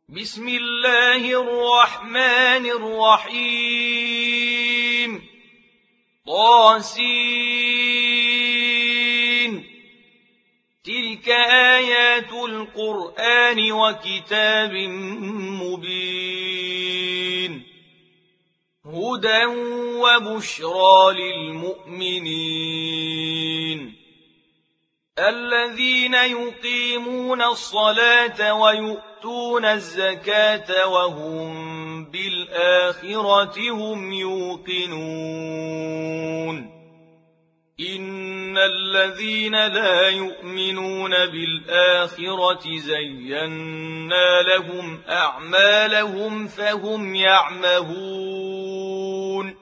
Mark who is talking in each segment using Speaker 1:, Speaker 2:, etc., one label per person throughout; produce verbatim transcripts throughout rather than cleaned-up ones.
Speaker 1: بسم الله الرحمن الرحيم طاسين تلك آيات القرآن وكتاب مبين هدى وبشرى للمؤمنين الذين يقيمون الصلاة ويؤتون الزكاة وهم بالآخرة هم يوقنون إن الذين لا يؤمنون بالآخرة زينا لهم أعمالهم فهم يعمهون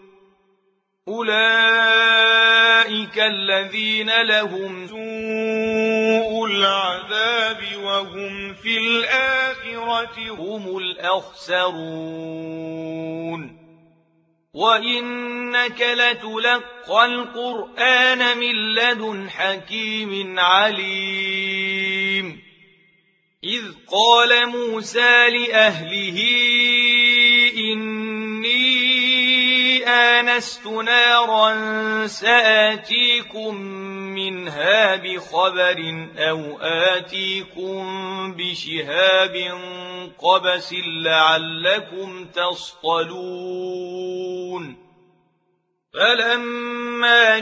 Speaker 1: أولئك الذين لهم سوء العذاب وهم في الآخرة هم الأخسرون وإنك لتلقى القرآن من لدن حكيم عليم إذ قال موسى لأهله إني آنست نارا سآتيكم منها بخبر أو آتيكم بشهاب قبس لعلكم تصطلون فلما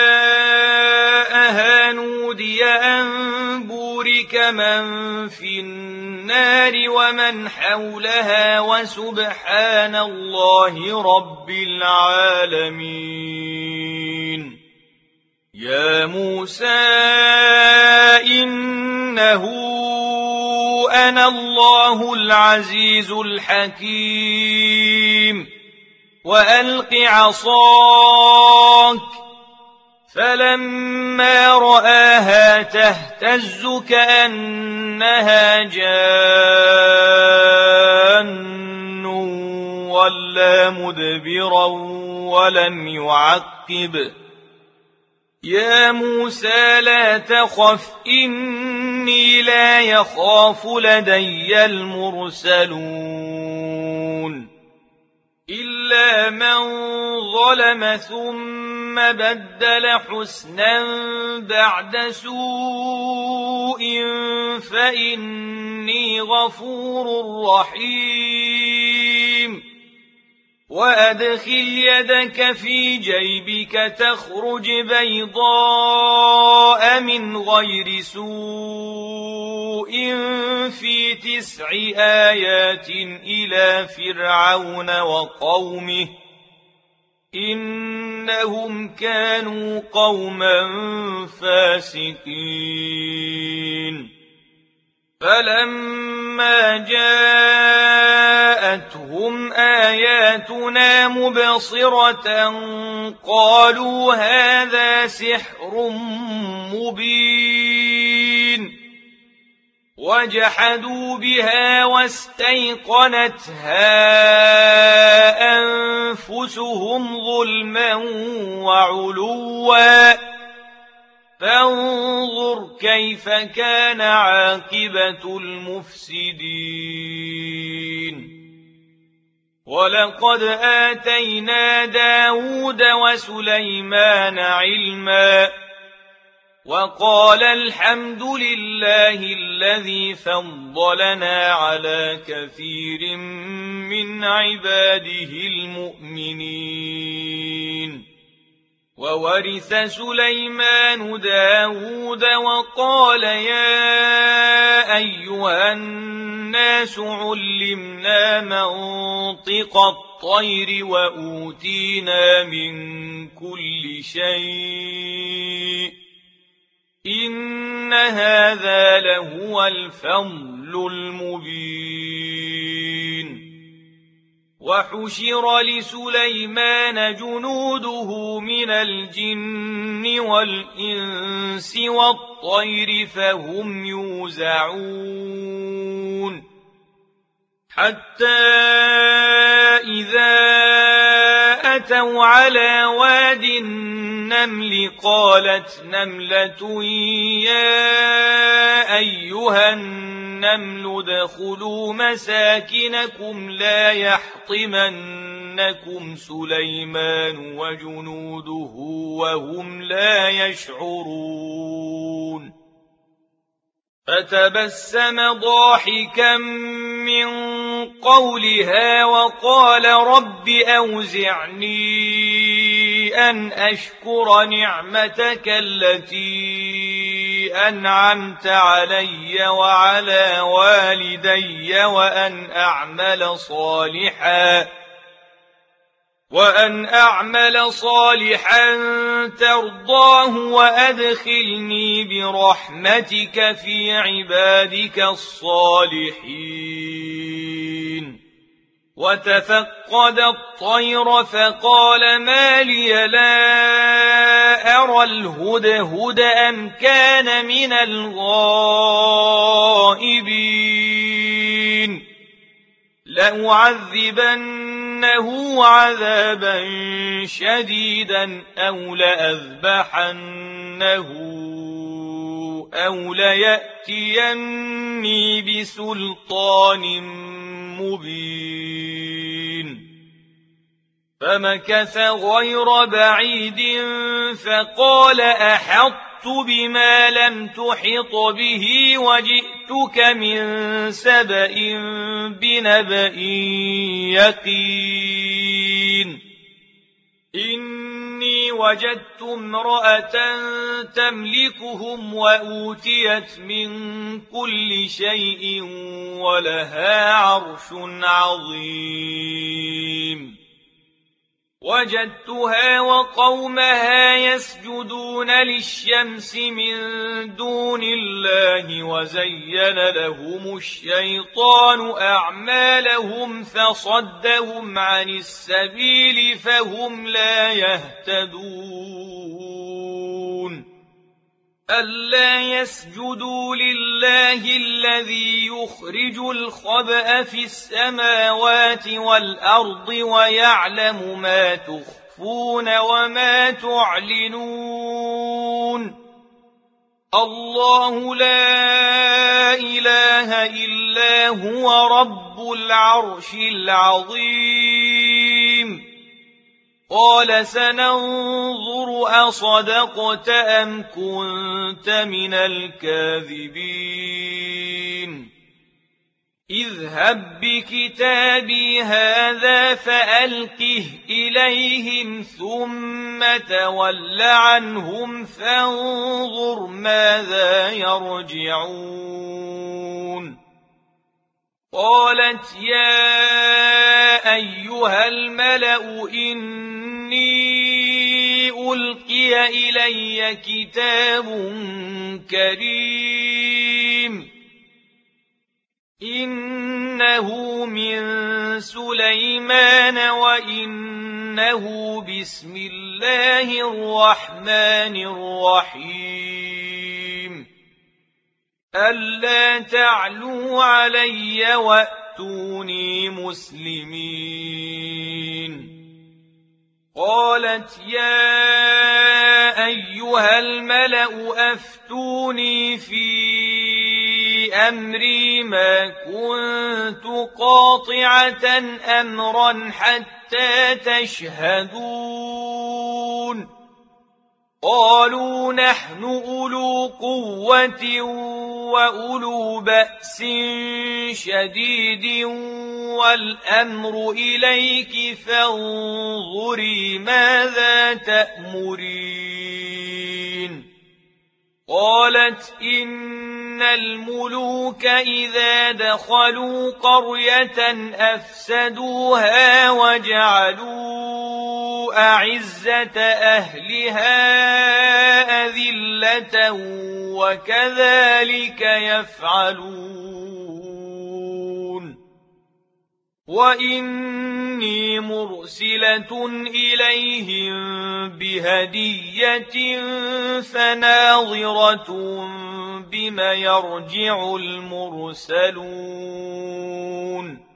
Speaker 1: جاءها نودي أن بورك من في النار ومن حولها وسبحان الله رب العالمين يا موسى إنه أنا الله العزيز الحكيم وألق عصاك فلما رآها تهتز كأنها جان ولا مدبرا ولم يعقب يا موسى لا تخف إني لا يخاف لدي المرسلون إلا من ظلم ثم بدل حسنا بعد سوء فإني غفور رحيم وأدخل يدك في جيبك تخرج بيضاء من غير سوء في تسع آيات إلى فرعون وقومه إنهم كانوا قوما فاسقين فلما جاءتهم آياتنا مبصرة قالوا هذا سحر مبين وجحدوا بها واستيقنتها أنفسهم ظلما وعلوا فانظر كيف كان عاقبة المفسدين ولقد آتينا داود وسليمان علما وقال الحمد لله الذي فضلنا على كثير من عباده المؤمنين وورث سليمان داود وقال يا أيها الناس علمنا منطق الطير وأوتينا من كل شيء إن هذا لهو الفضل المبين وحشر لسليمان جنوده من الجن والإنس والطير فهم يوزعون حتى إذا أتوا على واد النمل قالت نملة يا أيها النمل النمل ادخلوا مساكنكم لا يحطمنكم سليمان وجنوده وهم لا يشعرون فتبسم ضاحكا من قولها وقال رب أوزعني أن أشكر نعمتك التي أنعمت علي وعلى والدي وأن أعمل صالحا وأن أعمل صالحا ترضاه وأدخلني برحمتك في عبادك الصالحين وتفقد الطير فقال ما لي لا أرى الهدهد أم كان من الغائبين لأعذبنه عذابا شديدا أو لأذبحنه أو ليأتيني بسلطان مبين فمكث غير بعيد فقال أحطت بما لم تحط به وجئتك من سبأ بنبأ يقين إني وجدت امرأة تملكهم وأوتيت من كل شيء ولها عرش عظيم وجدتها وقومها يسجدون للشمس من دون الله وزين لهم الشيطان أعمالهم فصدهم عن السبيل فهم لا يهتدون ألا يسجدوا لله الذي يخرج الخبأ في السماوات والأرض ويعلم ما تخفون وما تعلنون الله لا إله إلا هو رب العرش العظيم قال سننظر أصدقت أم كنت من الكاذبين اذهب بكتابي هذا فألقه إليهم ثم تول عنهم فانظر ماذا يرجعون قالت يا أيها الملأ إني ألقي إلي كتاب كريم إنه من سليمان وإنه بسم الله الرحمن الرحيم ألا تعلوا علي وأتوني مسلمين قالت يا أيها الملأ أفتوني في أمري ما كنت قاطعة أمرا حتى تشهدون قالوا نحن أولو قوة وأولو بأس شديد والأمر إليك فانظري ماذا تأمرين قالت إن الملوك إذا دخلوا قرية أفسدوها وجعلوا أعزة أهلها أذلة وكذلك يفعلون وإني مرسلة إليهم بهدية فناظرة بما يرجع المرسلون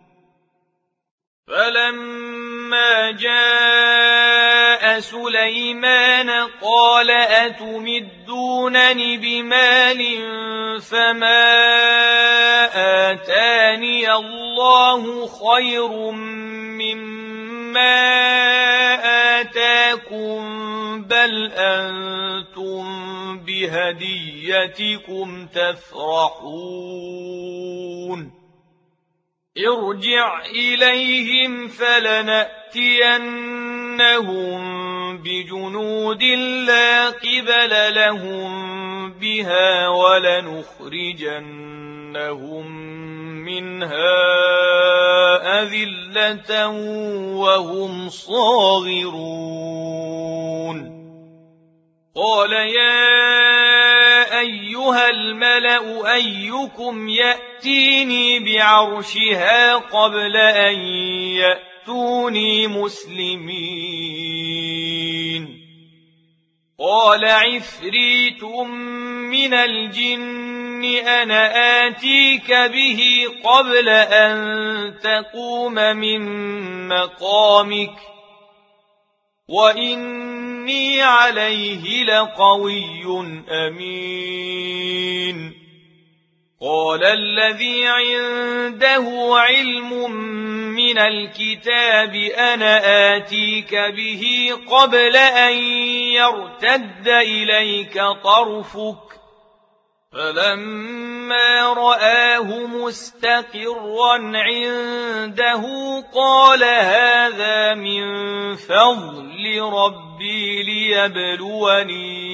Speaker 1: فلما جاء سليمان قال أتمدونني بمال فما الله خير مما آتاكم بل أنتم بهديتكم تفرحون ارجع إليهم فلنأتينهم بجنود لا قبل لهم بها ولنخرجنهم منها أذلة وهم صاغرون قال يا أيها الملأ أيكم يأتيني بعرشها قبل أن يأتوني مسلمين قال عفريت من الجن أنا آتيك به قبل أن تقوم من مقامك وإني عليه لقوي أمين قال الذي عنده علم من الكتاب أنا آتيك به قبل أن يرتد إليك طرفك فلما رآه مستقرا عنده قال هذا من فضل ربي ليبلوني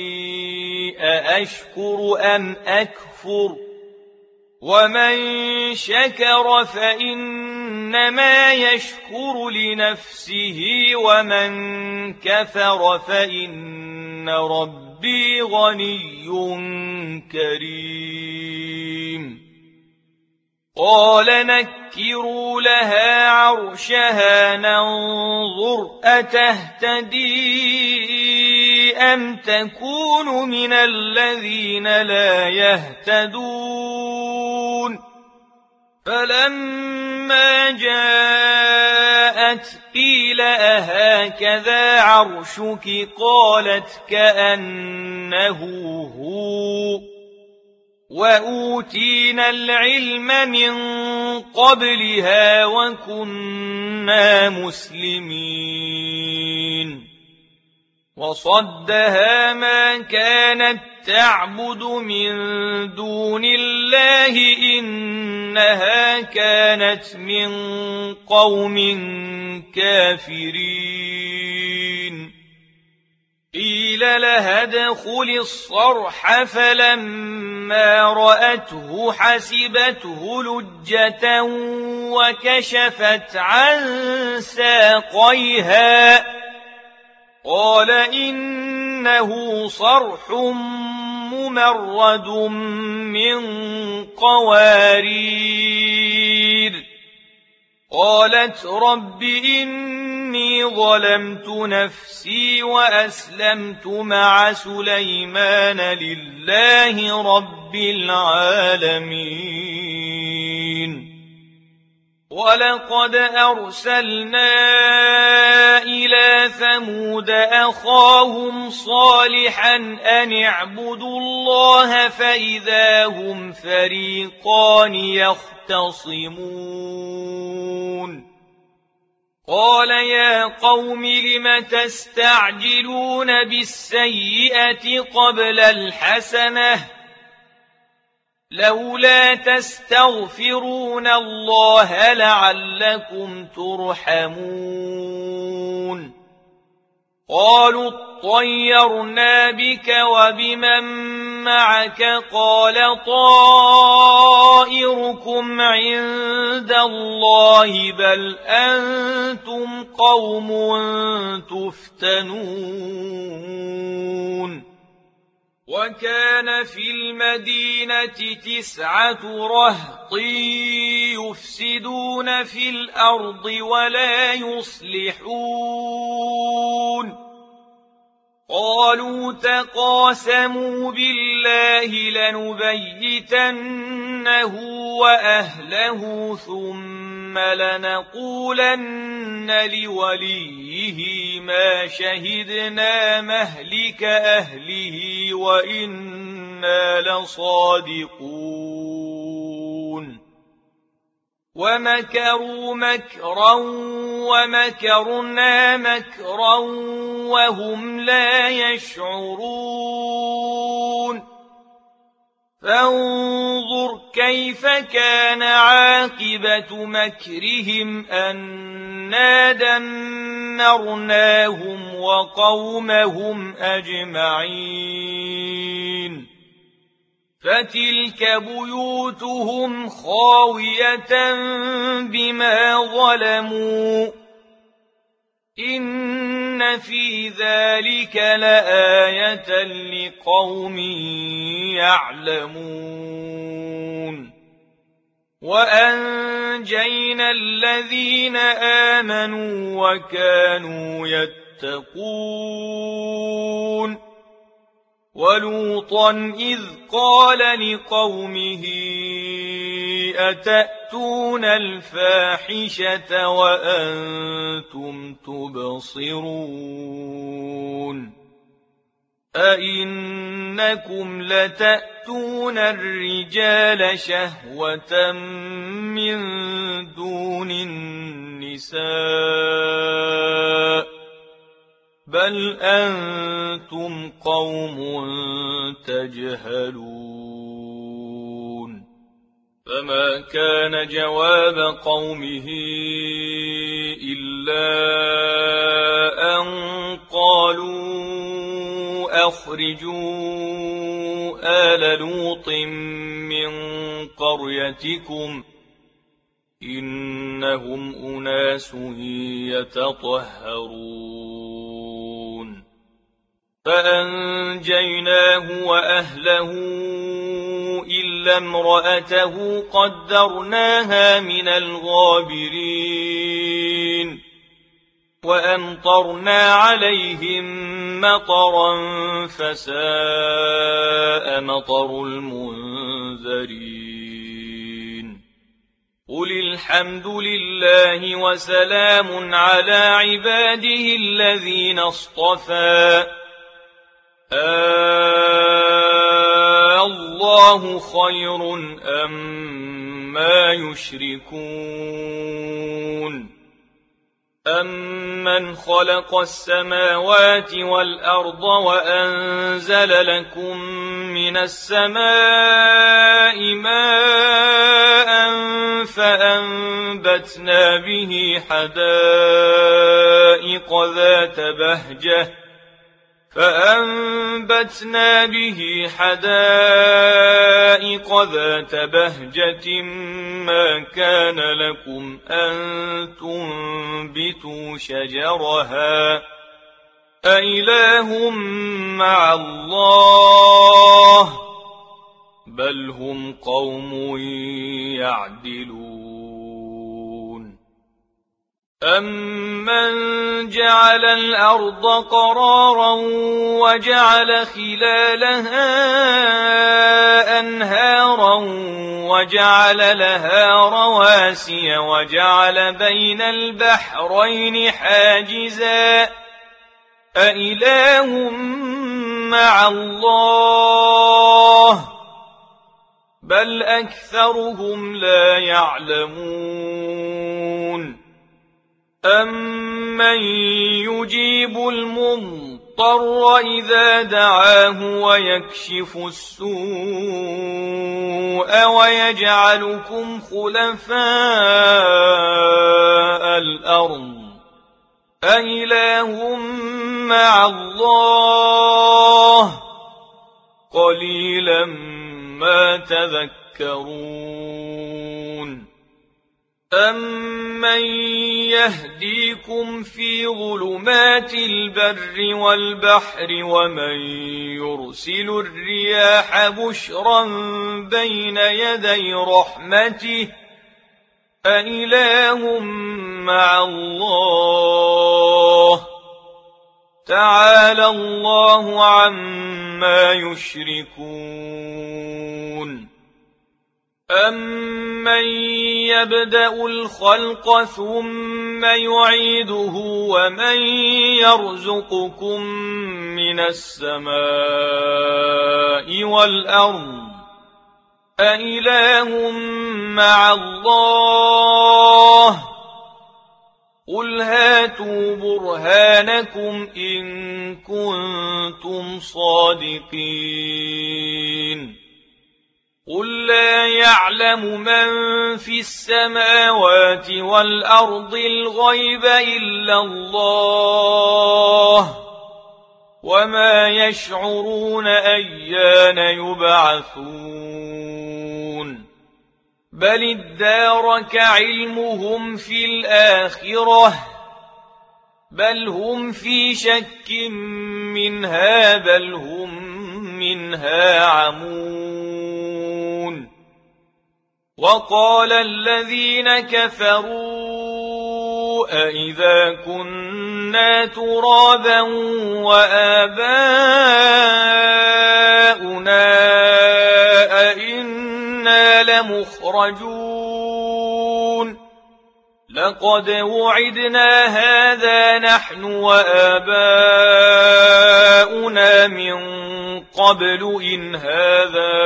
Speaker 1: أأشكر أم أكفر ومن شكر فإنما يشكر لنفسه ومن كفر فإن ربي غني كريم قال نكروا لها عرشها ننظر أتهتدي أم تكون من الذين لا يهتدون فلما جاءت قيل أهكذا عرشك قالت كأنه هو وأوتينا العلم من قبلها وكنا مسلمين وصدها ما كانت تعبد من دون الله إنها كانت من قوم كافرين قيل لها ادخل الصرح فلما رأته حسبته لجة وكشفت عن ساقيها قال إنه صرح ممرد من قوارير قالت رب إني ظلمت نفسي وأسلمت مع سليمان لله رب العالمين ولقد أرسلنا إلى ثمود أخاهم صالحا أن اعبدوا الله فإذا هم فريقان يختصمون قال يا قوم لم تستعجلون بالسيئة قبل الحسنة لولا تستغفرون الله لعلكم ترحمون قالوا اطيرنا بك وبمن معك قال طائركم عند الله بل أنتم قوم تفتنون وكان في المدينة تسعة رهط يفسدون في الأرض ولا يصلحون قالوا تقاسموا بالله لنبيتنه وأهله ثم لنقولن لوليه ما شهدنا مهلك أهله وإنا لصادقون ومكروا مكرا ومكرنا مكرا وهم لا يشعرون فانظر كيف كان عاقبة مكرهم أنا دمرناهم وقومهم أجمعين فتلك بيوتهم خاوية بما ظلموا إن في ذلك لآية لقوم يعلمون وأنجينا الذين آمنوا وكانوا يتقون ولوطا إذ قال لقومه أتأتون الفاحشة وأنتم تبصرون أئنكم لتأتون الرجال شهوة من دون النساء بل أنتم قوم تجهلون فما كان جواب قومه إلا أن قالوا أخرجوا آل لوط من قريتكم إنهم أناس يتطهرون فأنجيناه وأهله إلا امرأته قدرناها من الغابرين وأمطرنا عليهم مطرا فساء مطر المنذرين قل الحمد لله وسلام على عباده الذين اصطفى آه الله خير أما يشركون أمن خلق السماوات والأرض وأنزل لكم من السماء ماء فأنبتنا به حدائق ذات بهجة فأنبتنا به حدائق ذات بهجة ما كان لكم أن تنبتوا شجرها أإله مع الله بل هم قوم يعدلون أمن جعل الأرض قرارا وجعل خلالها أنهارا وجعل لها رواسي وجعل بين البحرين حاجزا أإله مع الله بل أكثرهم لا يعلمون أمن يجيب المضطر إذا دعاه ويكشف السوء ويجعلكم خلفاء الأرض أإله مع الله قليلا ما تذكرون أمن يهديكم في ظلمات البر والبحر ومن يرسل الرياح بشرا بين يدي رحمته أإله مع الله تعالى الله عما يشركون أمن يبدأ الخلق ثم يعيده ومن يرزقكم من السماء والأرض أإله مع الله قل هاتوا برهانكم إن كنتم صادقين قل لا يعلم من في السماوات والأرض الغيب إلا الله وما يشعرون أيان يبعثون بل ادارك علمهم في الآخرة بل هم في شك منها بل هم منها عمون وقال الذين كفروا أإذا كنا ترابا وآباؤنا أئنا لمخرجون لقد وعدنا هذا نحن وآباؤنا من قبل إن هذا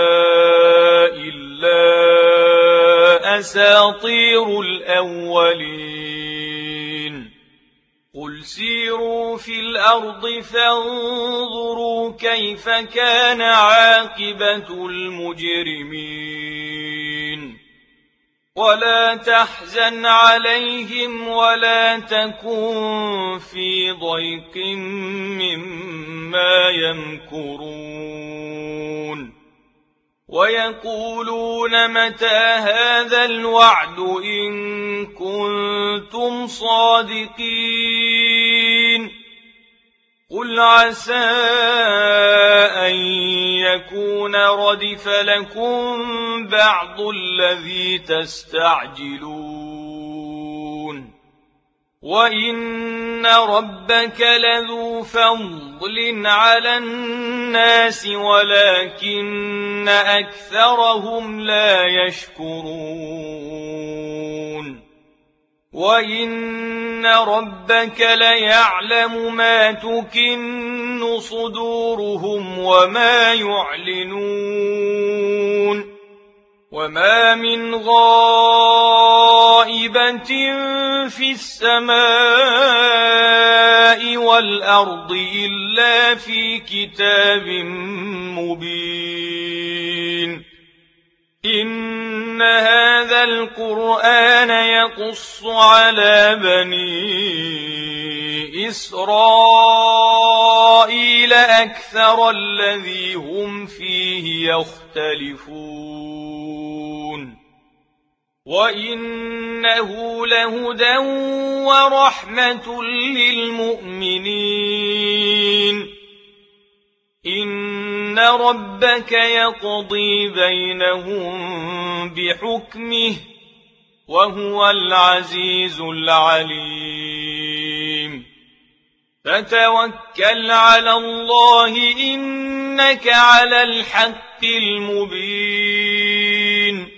Speaker 1: إلا أساطير الأولين قل سيروا في الأرض فانظروا كيف كان عاقبة المجرمين ولا تحزن عليهم ولا تكن في ضيق مما يمكرون ويقولون متى هذا الوعد إن كنتم صادقين قل عسى أن يكون ردف لكم بعض الذي تستعجلون وإن ربك لذو فضل على الناس ولكن أكثرهم لا يشكرون وإن ربك ليعلم ما تكن صدورهم وما يعلنون وما من غائبة في السماء والأرض إلا في كتاب مبين إن هذا القرآن يقص على بني إسرائيل أكثر الذي هم فيه يختلفون وإنه لهدى ورحمة للمؤمنين إن ربك يقضي بينهم بحكمه وهو العزيز العليم فتوكل على الله إنك على الحق المبين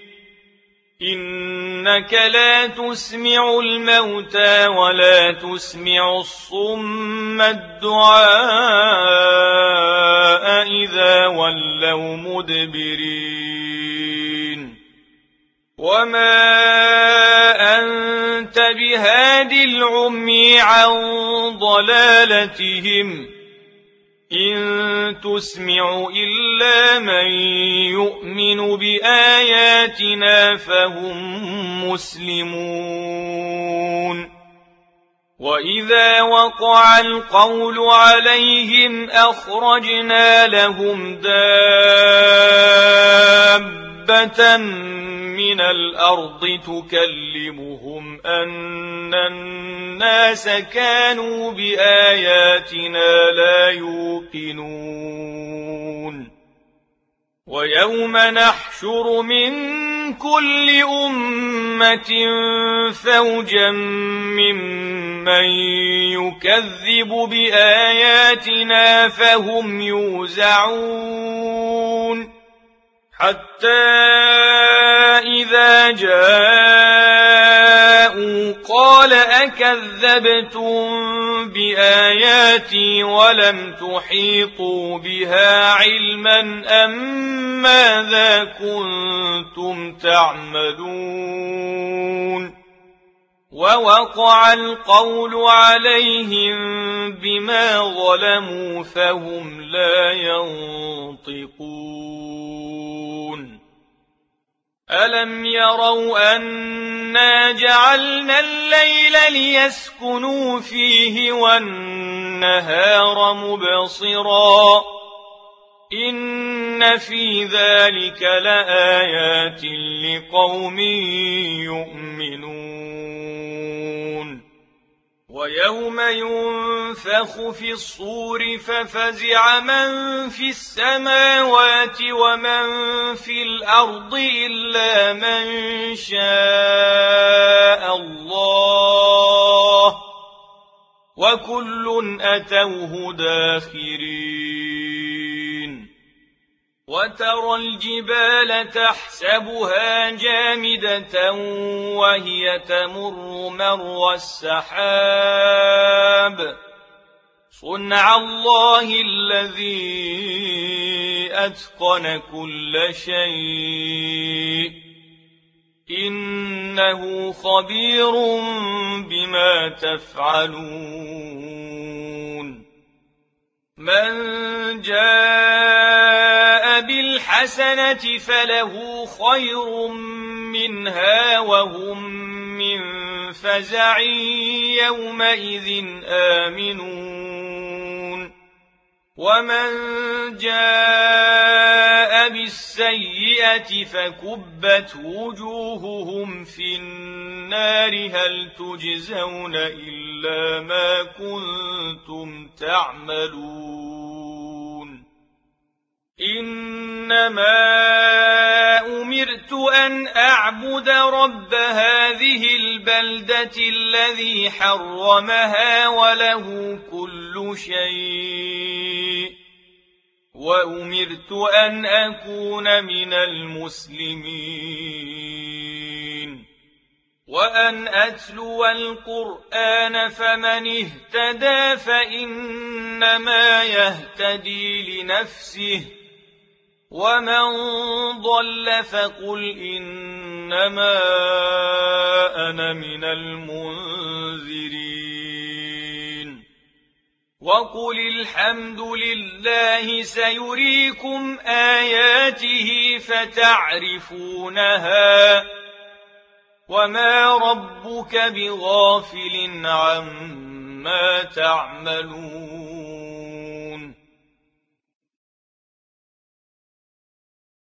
Speaker 1: إنك لا تسمع الموتى ولا تسمع الصم الدعاء إذا ولوا مدبرين وما أنت بهاد العمي عن ضلالتهم إن تسمع إلا من يؤمن بآياتنا فهم مسلمون وإذا وقع القول عليهم أخرجنا لهم دابة من الأرض تكلمهم أن الناس كانوا بآياتنا لا يوقنون ويوم نحشر من كل أمة فوجا ممن يكذب بآياتنا فهم يوزعون حتى إذا جاءوا قال أكذبتم بآياتي ولم تحيطوا بها علما أم ماذا كنتم تعملون ووقع القول عليهم بما ظلموا فهم لا ينطقون ألم يروا أنا جعلنا الليل ليسكنوا فيه والنهار مبصرا إن في ذلك لآيات لقوم يؤمنون ويوم ينفخ في الصور ففزع من في السماوات ومن في الأرض إلا من شاء الله وكل أتوه داخرين وترى الجبال تحسبها جامدة وهي تمر مر السحاب صنع الله الذي أتقن كل شيء إنه خبير بما تفعلون من جاء بالحسنة فله خير منها وهم من فزع يومئذ آمنون ومن جاء بالسيئة فكبت وجوههم في النار هل تجزون إلا ما كنتم تعملون إنما أمرت أن أعبد رب هذه البلدة الذي حرمها وله كل شيء وأمرت أن أكون من المسلمين وأن أتلو القرآن فمن اهتدى فإنما يهتدي لنفسه ومن ضل فقل إنما أنا من المنذرين وقل الحمد لله سيريكم آياته فتعرفونها وما ربك بغافل عما تعملون